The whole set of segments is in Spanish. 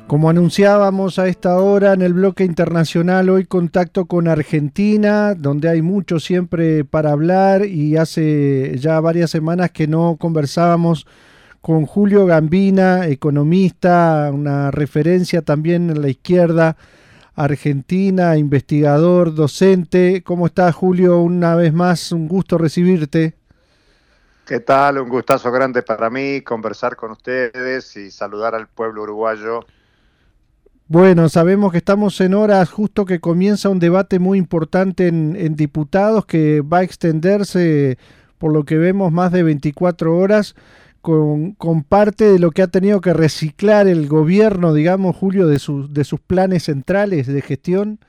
Como anunciábamos a esta hora en el bloque internacional, hoy contacto con Argentina, donde hay mucho siempre para hablar y hace ya varias semanas que no conversábamos con Julio Gambina, economista, una referencia también en la izquierda argentina, investigador, docente. ¿Cómo estás, Julio? Una vez más, un gusto recibirte. ¿Qué tal? Un gustazo grande para mí conversar con ustedes y saludar al pueblo uruguayo. Bueno, sabemos que estamos en horas justo que comienza un debate muy importante en diputados que va a extenderse, por lo que vemos, más de 24 horas con parte de lo que ha tenido que reciclar el gobierno, digamos, Julio, de sus planes centrales de gestión.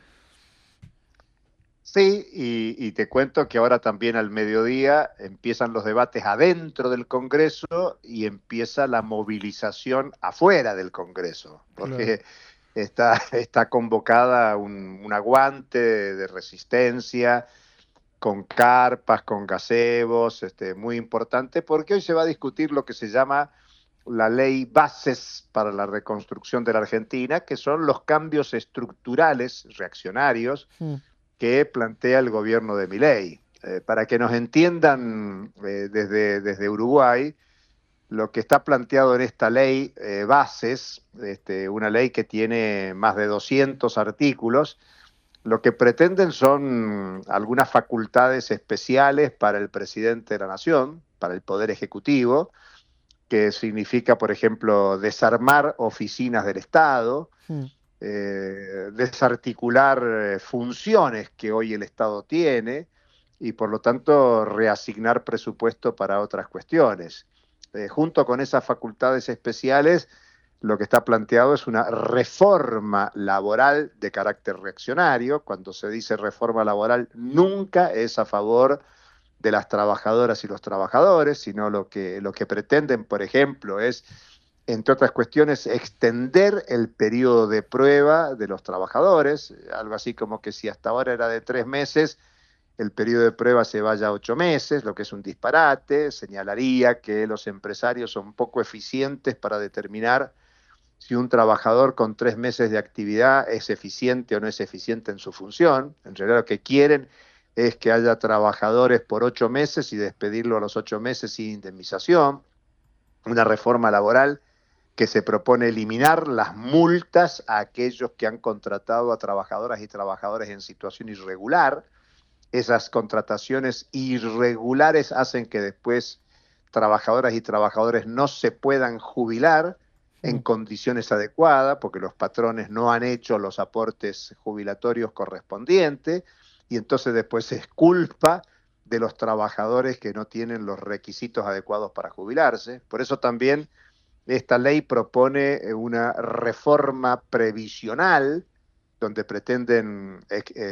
Sí, y te cuento que ahora también al mediodía empiezan los debates adentro del Congreso y empieza la movilización afuera del Congreso, Claro. porque está convocada un aguante de resistencia con carpas, con gazebos, muy importante, porque hoy se va a discutir lo que se llama la ley bases para la reconstrucción de la Argentina, que son los cambios estructurales reaccionarios Mm. que plantea el gobierno de Milei. Para que nos entiendan desde Uruguay, lo que está planteado en esta ley bases, una ley que tiene más de 200 artículos, lo que pretenden son algunas facultades especiales para el presidente de la Nación, para el Poder Ejecutivo, que significa, por ejemplo, desarmar oficinas del Estado, Mm. desarticular funciones que hoy el Estado tiene y, por lo tanto, reasignar presupuesto para otras cuestiones. Junto con esas facultades especiales, lo que está planteado es una reforma laboral de carácter reaccionario. Cuando se dice reforma laboral, nunca es a favor de las trabajadoras y los trabajadores, sino lo que pretenden, por ejemplo, es, entre otras cuestiones, extender el periodo de prueba de los trabajadores, algo así como que si hasta ahora era de 3 meses, el periodo de prueba se vaya a 8 meses, lo que es un disparate. Señalaría que los empresarios son poco eficientes para determinar si un trabajador con 3 meses de actividad es eficiente o no es eficiente en su función. En realidad lo que quieren es que haya trabajadores por 8 meses y despedirlo a los 8 meses sin indemnización. Una reforma laboral que se propone eliminar las multas a aquellos que han contratado a trabajadoras y trabajadores en situación irregular. Esas contrataciones irregulares hacen que después trabajadoras y trabajadores no se puedan jubilar en Mm. condiciones adecuadas, porque los patrones no han hecho los aportes jubilatorios correspondientes, y entonces después es culpa de los trabajadores que no tienen los requisitos adecuados para jubilarse. Por eso también esta ley propone una reforma previsional donde pretenden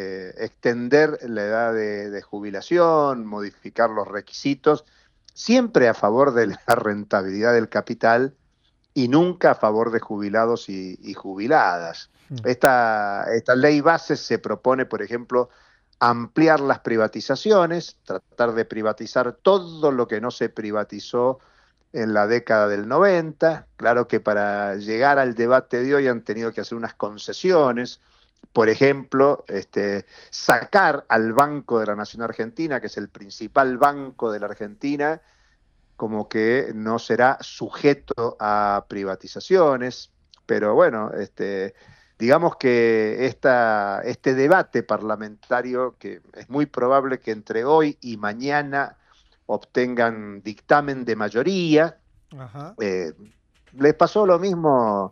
extender la edad de jubilación, modificar los requisitos, siempre a favor de la rentabilidad del capital y nunca a favor de jubilados y jubiladas. Mm. Esta ley base se propone, por ejemplo, ampliar las privatizaciones, tratar de privatizar todo lo que no se privatizó en la década del 90. Claro que para llegar al debate de hoy han tenido que hacer unas concesiones. Por ejemplo, sacar al Banco de la Nación Argentina, que es el principal banco de la Argentina, como que no será sujeto a privatizaciones. Pero bueno, digamos que este debate parlamentario, que es muy probable que entre hoy y mañana obtengan dictamen de mayoría. Ajá. eh, Les pasó lo mismo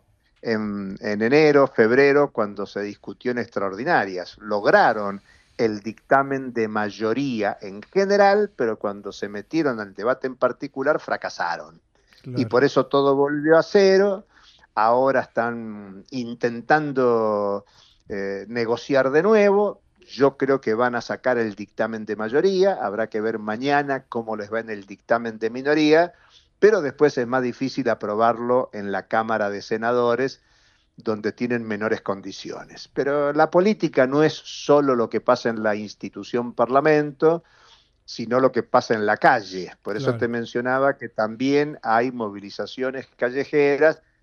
en enero, febrero, cuando se discutió en extraordinarias. Lograron el dictamen de mayoría en general, pero cuando se metieron al debate en particular fracasaron. Y Claro. por eso todo volvió a cero. Ahora están intentando negociar de nuevo. Yo creo que van a sacar el dictamen de mayoría. Habrá que ver mañana cómo les va en el dictamen de minoría, pero después es más difícil aprobarlo en la Cámara de Senadores, donde tienen menores condiciones. Pero la política no es solo lo que pasa en la institución Parlamento, sino lo que pasa en la calle. Por eso Claro. te mencionaba que también hay movilizaciones callejeras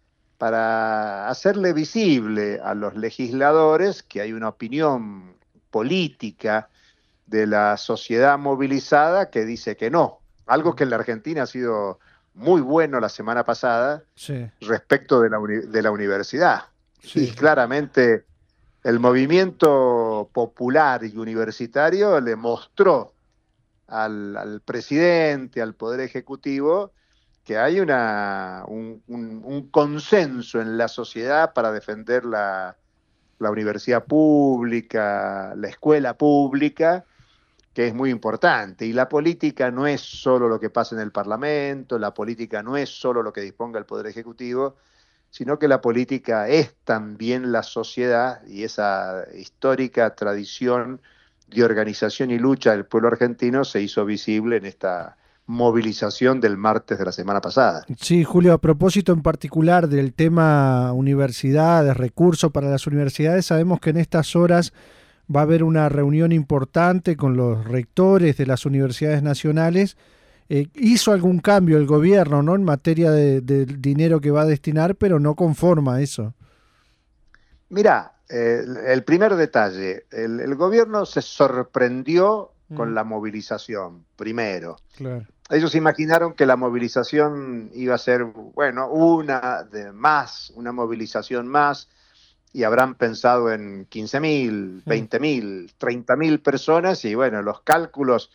para hacerle visible a los legisladores que hay una opinión política de la sociedad movilizada que dice que no. Algo que en la Argentina ha sido muy bueno la semana pasada Sí, respecto de la universidad. Y sí, claramente el movimiento popular y universitario le mostró al presidente, al Poder Ejecutivo, que hay un consenso en la sociedad para defender la universidad pública, la escuela pública, que es muy importante. Y la política no es solo lo que pasa en el Parlamento, la política no es solo lo que disponga el Poder Ejecutivo, sino que la política es también la sociedad y esa histórica tradición de organización y lucha del pueblo argentino se hizo visible en esta movilización del martes de la semana pasada. sí, Julio, a propósito en particular del tema universidades, recursos para las universidades, sabemos que en estas horas va a haber una reunión importante con los rectores de las universidades nacionales. Hizo algún cambio el gobierno, ¿no? En materia del dinero que va a destinar, pero no conforma eso. Mirá, el primer detalle, el gobierno se sorprendió con Mm, la movilización, primero. claro. Ellos imaginaron que la movilización iba a ser, bueno, una movilización más, y habrán pensado en 15.000, Mm, 20.000, 30.000 personas, y bueno, los cálculos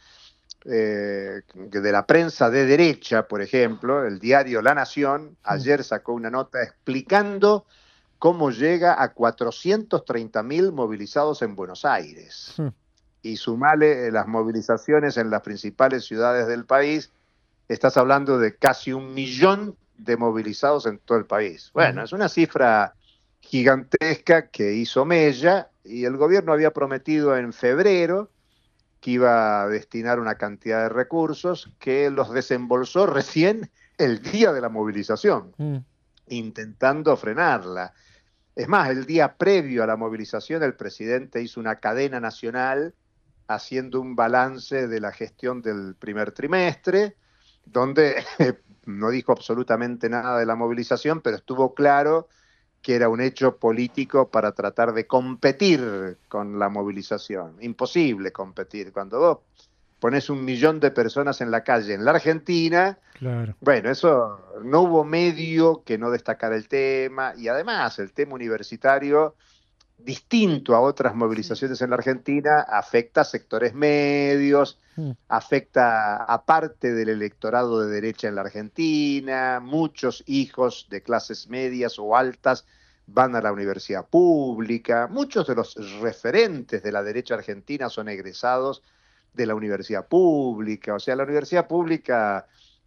de la prensa de derecha, por ejemplo, el diario La Nación, mm, ayer sacó una nota explicando cómo llega a 430.000 movilizados en Buenos Aires. mm, Y sumale las movilizaciones en las principales ciudades del país, estás hablando de casi 1.000.000 de movilizados en todo el país. Bueno, mm, es una cifra gigantesca que hizo mella, y el gobierno había prometido en febrero que iba a destinar una cantidad de recursos que los desembolsó recién el día de la movilización, mm, intentando frenarla. Es más, el día previo a la movilización, el presidente hizo una cadena nacional haciendo un balance de la gestión del primer trimestre, donde no dijo absolutamente nada de la movilización, pero estuvo claro que era un hecho político para tratar de competir con la movilización. Imposible competir. Cuando vos pones 1.000.000 de personas en la calle en la Argentina, claro. bueno, eso no hubo medio que no destacara el tema, y además el tema universitario, distinto a otras Sí. movilizaciones en la Argentina, afecta a sectores medios, Mm, afecta a parte del electorado de derecha en la Argentina. Muchos hijos de clases medias o altas van a la universidad pública, muchos de los referentes de la derecha argentina son egresados de la universidad pública. O sea, la universidad pública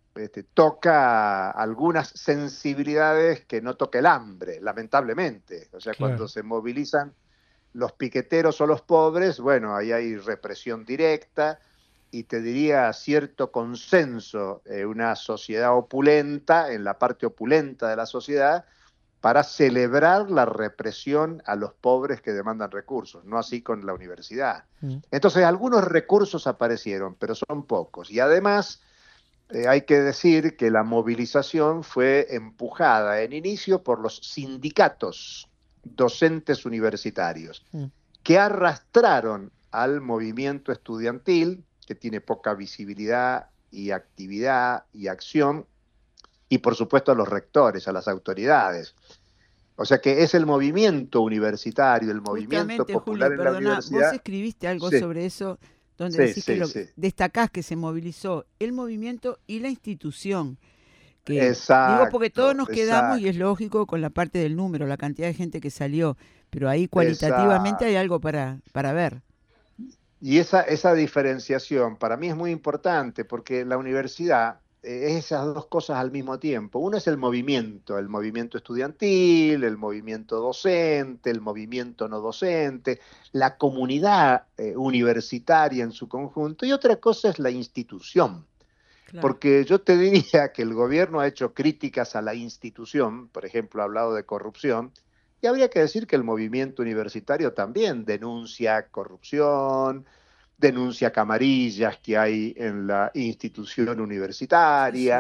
toca algunas sensibilidades que no toca el hambre, lamentablemente. O sea, cuando claro. se movilizan los piqueteros o los pobres, bueno, ahí hay represión directa, y te diría cierto consenso, una sociedad opulenta, en la parte opulenta de la sociedad, para celebrar la represión a los pobres que demandan recursos, no así con la universidad. Mm, Entonces, algunos recursos aparecieron, pero son pocos. Y además, hay que decir que la movilización fue empujada en inicio por los sindicatos docentes universitarios, mm, que arrastraron al movimiento estudiantil, que tiene poca visibilidad y actividad y acción, y por supuesto a los rectores, a las autoridades. O sea que es el movimiento universitario, el movimiento Justamente, Julio, popular en la perdona, vos universidad. escribiste algo Sí, sobre eso, donde sí, decís que sí, sí. destacás que se movilizó el movimiento y la institución, que digo porque todos Exacto, nos quedamos, y es exacto, lógico, con la parte del número, la cantidad de gente que salió, pero ahí cualitativamente hay exacto. algo para ver. Y esa diferenciación para mí es muy importante, porque la universidad es esas dos cosas al mismo tiempo. Uno es el movimiento estudiantil, el movimiento docente, el movimiento no docente, la comunidad universitaria en su conjunto, y otra cosa es la institución. Claro. Porque yo te diría que el gobierno ha hecho críticas a la institución, por ejemplo, ha hablado de corrupción, y habría que decir que el movimiento universitario también denuncia corrupción, denuncia camarillas que hay en la institución Sí, universitaria. sí.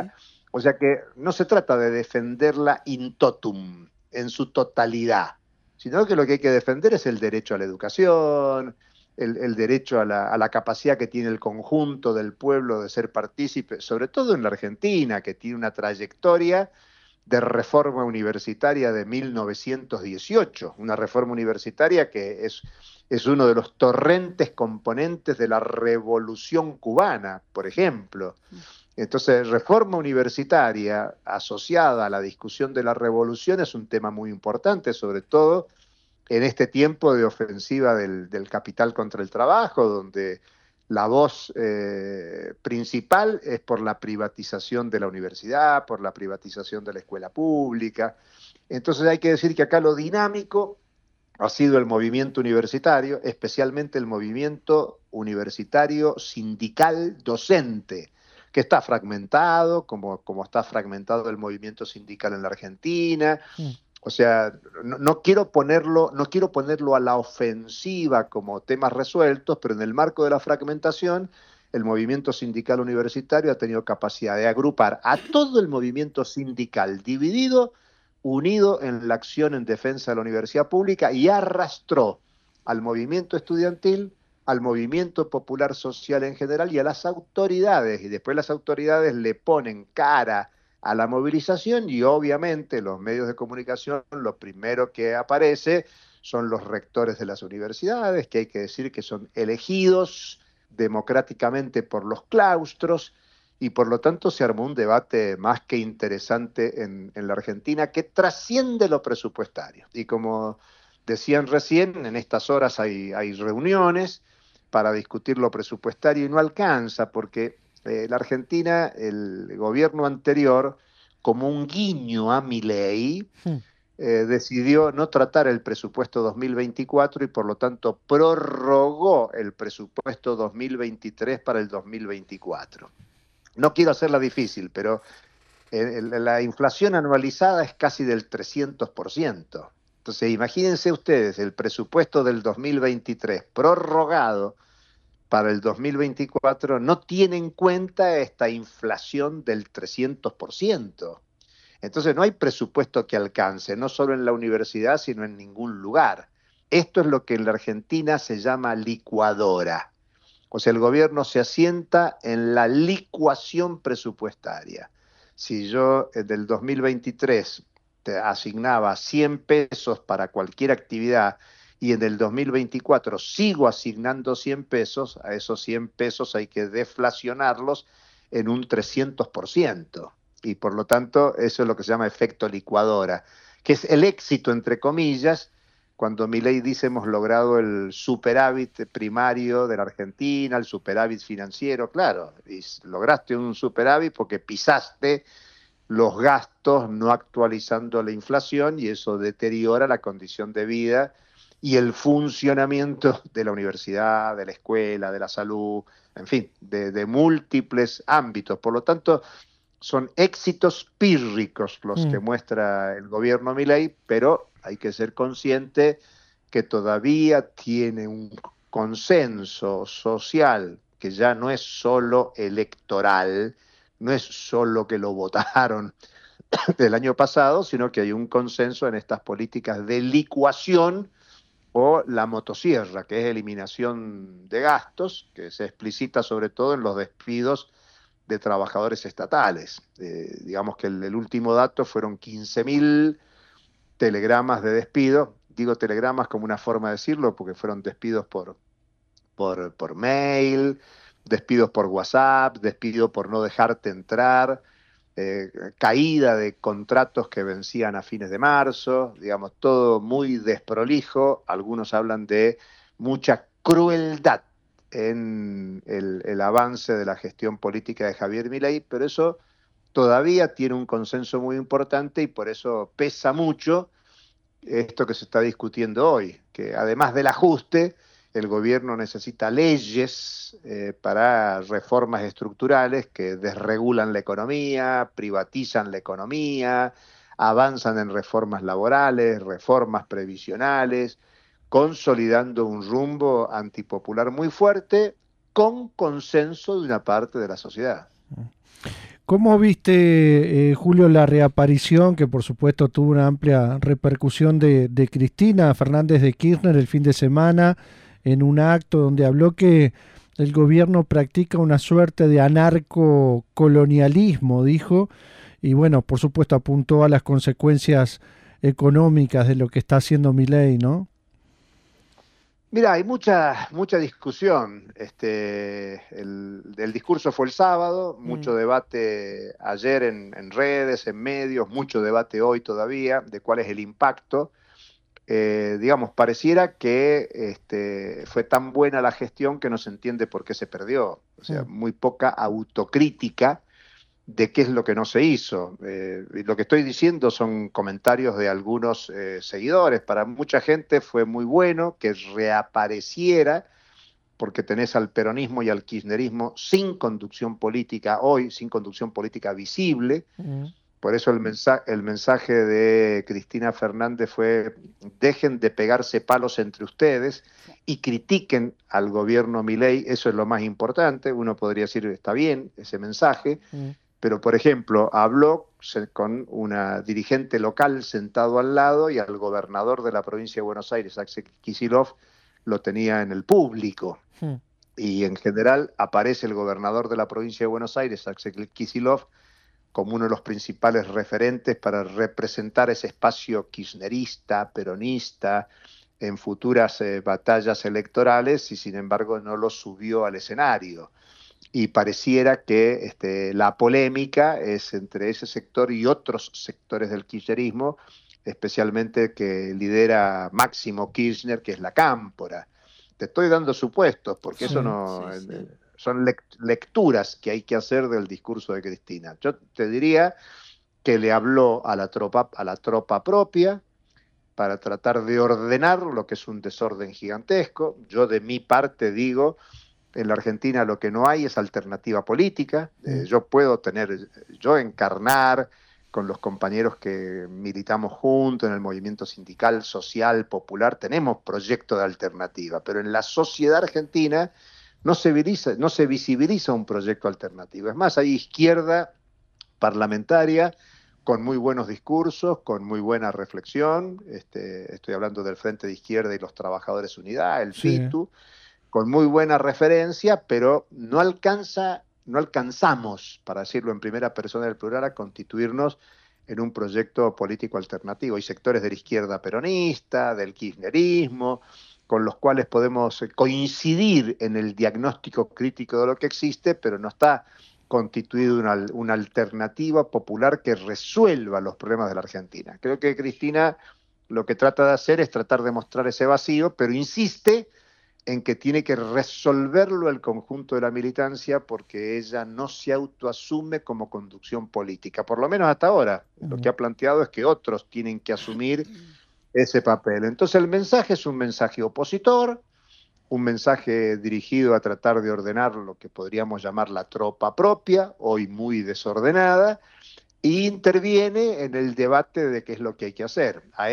O sea que no se trata de defenderla in totum, en su totalidad, sino que lo que hay que defender es el derecho a la educación, el derecho a la capacidad que tiene el conjunto del pueblo de ser partícipe, sobre todo en la Argentina, que tiene una trayectoria de reforma universitaria de 1918, una reforma universitaria que es uno de los torrentes componentes de la Revolución Cubana, por ejemplo. Entonces, reforma universitaria asociada a la discusión de la revolución es un tema muy importante, sobre todo en este tiempo de ofensiva del capital contra el trabajo, donde la voz principal es por la privatización de la universidad, por la privatización de la escuela pública. Entonces hay que decir que acá lo dinámico ha sido el movimiento universitario, especialmente el movimiento universitario sindical docente, que está fragmentado, como está fragmentado el movimiento sindical en la Argentina. O sea, no quiero ponerlo a la ofensiva como temas resueltos, pero en el marco de la fragmentación, el movimiento sindical universitario ha tenido capacidad de agrupar a todo el movimiento sindical dividido, unido en la acción en defensa de la universidad pública, y arrastró al movimiento estudiantil, al movimiento popular social en general y a las autoridades, y después las autoridades le ponen cara a la movilización y obviamente los medios de comunicación, lo primero que aparece son los rectores de las universidades, que hay que decir que son elegidos democráticamente por los claustros, y por lo tanto se armó un debate más que interesante en la Argentina que trasciende lo presupuestario. Y como decían recién, en estas horas hay reuniones para discutir lo presupuestario y no alcanza, porque la Argentina, el gobierno anterior, como un guiño a Milei, decidió no tratar el presupuesto 2024 y por lo tanto prorrogó el presupuesto 2023 para el 2024. No quiero hacerla difícil, pero la inflación anualizada es casi del 300%. Entonces, imagínense ustedes el presupuesto del 2023 prorrogado para el 2024 no tiene en cuenta esta inflación del 300%. Entonces no hay presupuesto que alcance, no solo en la universidad, sino en ningún lugar. Esto es lo que en la Argentina se llama licuadora. O sea, el gobierno se asienta en la licuación presupuestaria. Si yo del 2023 te asignaba 100 pesos para cualquier actividad y en el 2024 sigo asignando 100 pesos, a esos 100 pesos hay que deflacionarlos en un 300%. Y por lo tanto, eso es lo que se llama efecto licuadora, que es el éxito, entre comillas, cuando Milei dice hemos logrado el superávit primario de la Argentina, el superávit financiero. Claro, y lograste un superávit porque pisaste los gastos no actualizando la inflación y eso deteriora la condición de vida y el funcionamiento de la universidad, de la escuela, de la salud, en fin, de múltiples ámbitos. Por lo tanto, son éxitos pírricos los que muestra el gobierno Milei, pero hay que ser consciente que todavía tiene un consenso social que ya no es solo electoral, no es solo que lo votaron del año pasado, sino que hay un consenso en estas políticas de licuación o la motosierra, que es eliminación de gastos, que se explicita sobre todo en los despidos de trabajadores estatales. Digamos que el último dato fueron 15.000 telegramas de despido. Digo telegramas como una forma de decirlo, porque fueron despidos por mail, despidos por WhatsApp, despido por no dejarte entrar, caída de contratos que vencían a fines de marzo, digamos, todo muy desprolijo. Algunos hablan de mucha crueldad en el avance de la gestión política de Javier Milei, pero eso todavía tiene un consenso muy importante y por eso pesa mucho esto que se está discutiendo hoy, que además del ajuste, el gobierno necesita leyes para reformas estructurales que desregulan la economía, privatizan la economía, avanzan en reformas laborales, reformas previsionales, consolidando un rumbo antipopular muy fuerte con consenso de una parte de la sociedad. ¿Cómo viste, Julio, la reaparición, que por supuesto tuvo una amplia repercusión de Cristina Fernández de Kirchner el fin de semana, en un acto donde habló que el gobierno practica una suerte de anarcocolonialismo, dijo, y bueno, por supuesto apuntó a las consecuencias económicas de lo que está haciendo Milei, ¿no? Mira, hay mucha discusión. El discurso fue el sábado, mucho debate ayer en redes, en medios, mucho debate hoy todavía de cuál es el impacto. Digamos, pareciera que fue tan buena la gestión que no se entiende por qué se perdió. O sea, muy poca autocrítica de qué es lo que no se hizo. Y lo que estoy diciendo son comentarios de algunos seguidores. Para mucha gente fue muy bueno que reapareciera, porque tenés al peronismo y al kirchnerismo sin conducción política hoy, sin conducción política visible. Por eso el mensaje de Cristina Fernández fue: dejen de pegarse palos entre ustedes y critiquen al gobierno Milei. Eso es lo más importante. Uno podría decir, está bien ese mensaje, pero por ejemplo, habló con una dirigente local sentado al lado y al gobernador de la provincia de Buenos Aires, Axel Kicillof, lo tenía en el público. Y en general aparece el gobernador de la provincia de Buenos Aires, Axel Kicillof, como uno de los principales referentes para representar ese espacio kirchnerista, peronista, en futuras batallas electorales, y sin embargo no lo subió al escenario. Y pareciera que la polémica es entre ese sector y otros sectores del kirchnerismo, especialmente que lidera Máximo Kirchner, que es la Cámpora. Te estoy dando supuestos, porque eso no... Son lecturas que hay que hacer del discurso de Cristina. Yo te diría que le habló a la tropa propia para tratar de ordenar lo que es un desorden gigantesco. Yo de mi parte digo, en la Argentina lo que no hay es alternativa política. Yo encarnar con los compañeros que militamos juntos en el movimiento sindical, social, popular, tenemos proyecto de alternativa, pero en la sociedad argentina no se visibiliza un proyecto alternativo. Es más, hay izquierda parlamentaria con muy buenos discursos, con muy buena reflexión. Estoy hablando del Frente de Izquierda y los Trabajadores Unidad, el FITU, con muy buena referencia, pero no alcanzamos, para decirlo en primera persona del plural, a constituirnos en un proyecto político alternativo. Hay sectores de la izquierda peronista, del kirchnerismo, con los cuales podemos coincidir en el diagnóstico crítico de lo que existe, pero no está constituido una alternativa popular que resuelva los problemas de la Argentina. Creo que Cristina lo que trata de hacer es tratar de mostrar ese vacío, pero insiste en que tiene que resolverlo el conjunto de la militancia, porque ella no se autoasume como conducción política, por lo menos hasta ahora. Lo que ha planteado es que otros tienen que asumir ese papel. Entonces el mensaje es un mensaje opositor, un mensaje dirigido a tratar de ordenar lo que podríamos llamar la tropa propia, hoy muy desordenada, e interviene en el debate de qué es lo que hay que hacer. A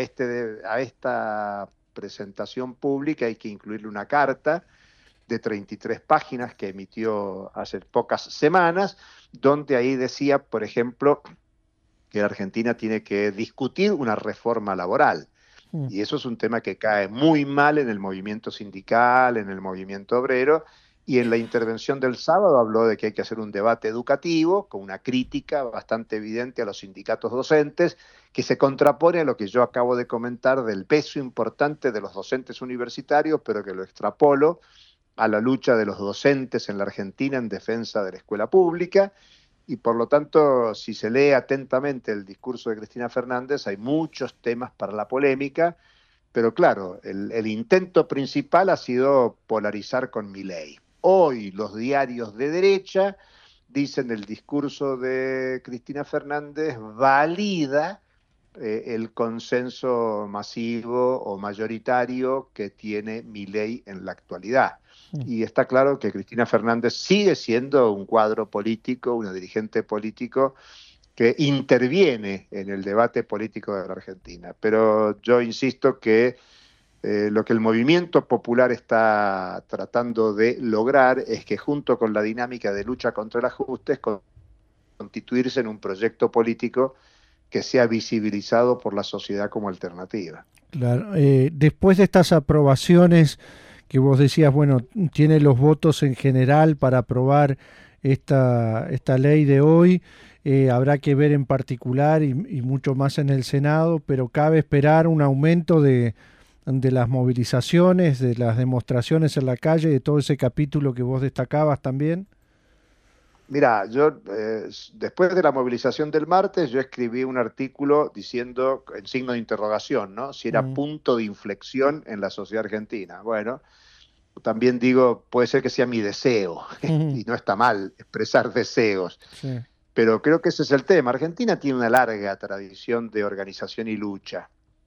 esta presentación pública hay que incluirle una carta de 33 páginas que emitió hace pocas semanas, donde ahí decía, por ejemplo, que la Argentina tiene que discutir una reforma laboral. Y eso es un tema que cae muy mal en el movimiento sindical, en el movimiento obrero, y en la intervención del sábado habló de que hay que hacer un debate educativo con una crítica bastante evidente a los sindicatos docentes, que se contrapone a lo que yo acabo de comentar del peso importante de los docentes universitarios, pero que lo extrapolo a la lucha de los docentes en la Argentina en defensa de la escuela pública. Y por lo tanto, si se lee atentamente el discurso de Cristina Fernández, hay muchos temas para la polémica, pero claro, el intento principal ha sido polarizar con Milei. Hoy los diarios de derecha dicen el discurso de Cristina Fernández valida el consenso masivo o mayoritario que tiene Milei en la actualidad. Y está claro que Cristina Fernández sigue siendo un cuadro político, una dirigente político que interviene en el debate político de la Argentina. Pero yo insisto que lo que el movimiento popular está tratando de lograr es que, junto con la dinámica de lucha contra el ajuste, constituirse en un proyecto político que sea visibilizado por la sociedad como alternativa. Claro. Después de estas aprobaciones que vos decías, bueno, tiene los votos en general para aprobar esta ley de hoy, habrá que ver en particular y mucho más en el Senado, pero cabe esperar un aumento de las movilizaciones, de las demostraciones en la calle, de todo ese capítulo que vos destacabas también. Mira, yo después de la movilización del martes, yo escribí un artículo diciendo, en signo de interrogación, ¿no? Si era punto de inflexión en la sociedad argentina. Bueno, también digo, puede ser que sea mi deseo, y no está mal expresar deseos, Sí. pero creo que ese es el tema. Argentina tiene una larga tradición de organización y lucha.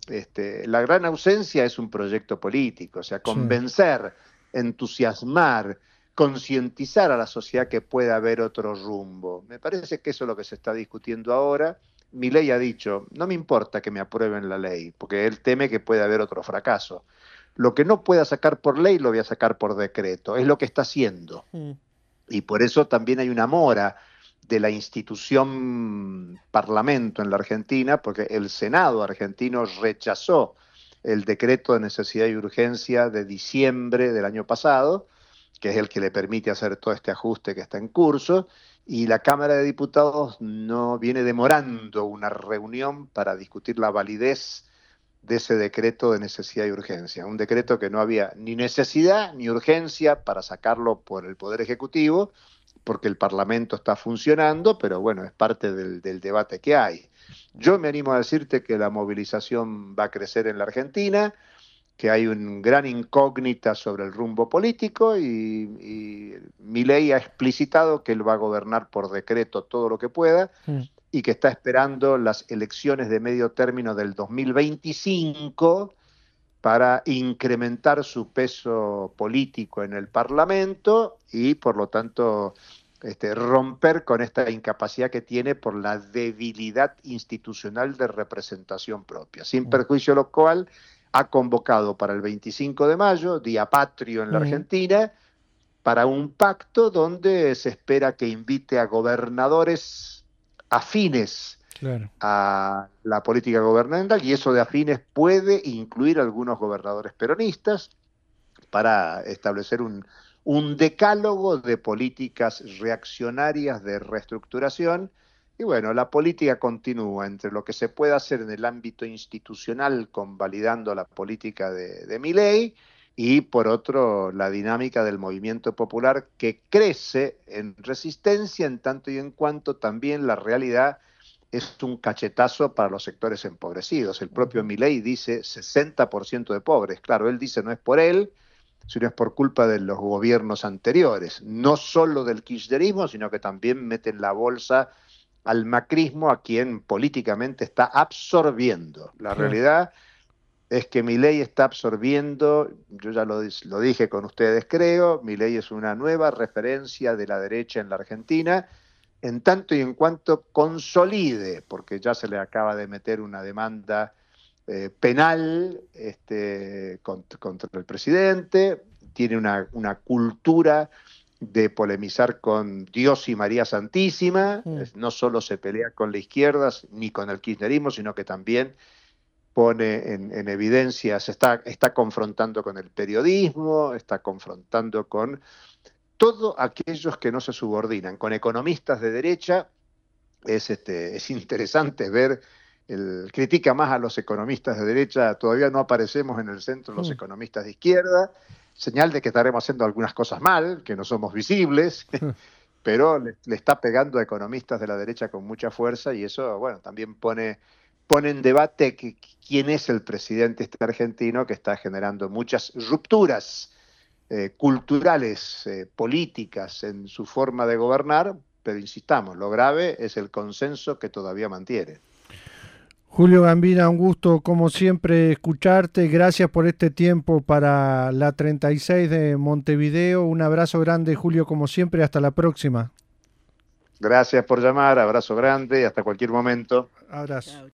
La gran ausencia es un proyecto político, o sea, convencer, entusiasmar, concientizar a la sociedad que puede haber otro rumbo. Me parece que eso es lo que se está discutiendo ahora. Milei ha dicho, no me importa que me aprueben la ley, porque él teme que puede haber otro fracaso. Lo que no pueda sacar por ley lo voy a sacar por decreto, es lo que está haciendo. Y por eso también hay una mora de la institución Parlamento en la Argentina, porque el Senado argentino rechazó el decreto de necesidad y urgencia de diciembre del año pasado, que es el que le permite hacer todo este ajuste que está en curso, y la Cámara de Diputados no viene demorando una reunión para discutir la validez de ese decreto de necesidad y urgencia, un decreto que no había ni necesidad ni urgencia para sacarlo por el Poder Ejecutivo, porque el Parlamento está funcionando, pero bueno, es parte del debate que hay. Yo me animo a decirte que la movilización va a crecer en la Argentina, que hay un gran incógnita sobre el rumbo político y Milei ha explicitado que él va a gobernar por decreto todo lo que pueda y que está esperando las elecciones de medio término del 2025 para incrementar su peso político en el Parlamento y, por lo tanto, romper con esta incapacidad que tiene por la debilidad institucional de representación propia. Sin perjuicio lo cual, ha convocado para el 25 de mayo, Día Patrio en la Argentina, para un pacto donde se espera que invite a gobernadores afines a la política gubernamental, y eso de afines puede incluir algunos gobernadores peronistas para establecer un decálogo de políticas reaccionarias de reestructuración. Y bueno, la política continúa entre lo que se puede hacer en el ámbito institucional convalidando la política de Milei y por otro la dinámica del movimiento popular que crece en resistencia en tanto y en cuanto también la realidad es un cachetazo para los sectores empobrecidos. El propio Milei dice 60% de pobres. Claro, él dice no es por él, sino es por culpa de los gobiernos anteriores. No solo del kirchnerismo, sino que también meten la bolsa al macrismo, a quien políticamente está absorbiendo. La realidad es que Milei está absorbiendo, yo ya lo dije con ustedes creo, Milei es una nueva referencia de la derecha en la Argentina, en tanto y en cuanto consolide, porque ya se le acaba de meter una demanda penal contra el presidente, tiene una cultura de polemizar con Dios y María Santísima, no solo se pelea con la izquierda ni con el kirchnerismo, sino que también pone en evidencia, está confrontando con el periodismo, está confrontando con todos aquellos que no se subordinan, con economistas de derecha. Es interesante ver, critica más a los economistas de derecha, todavía no aparecemos en el centro los economistas de izquierda, señal de que estaremos haciendo algunas cosas mal, que no somos visibles, pero le está pegando a economistas de la derecha con mucha fuerza y eso, bueno, también pone en debate quién es el presidente argentino que está generando muchas rupturas culturales, políticas en su forma de gobernar, pero insistamos, lo grave es el consenso que todavía mantiene. Julio Gambina, un gusto como siempre escucharte, gracias por este tiempo para la 36 de Montevideo, un abrazo grande Julio como siempre, hasta la próxima. Gracias por llamar, abrazo grande y hasta cualquier momento. Abrazo.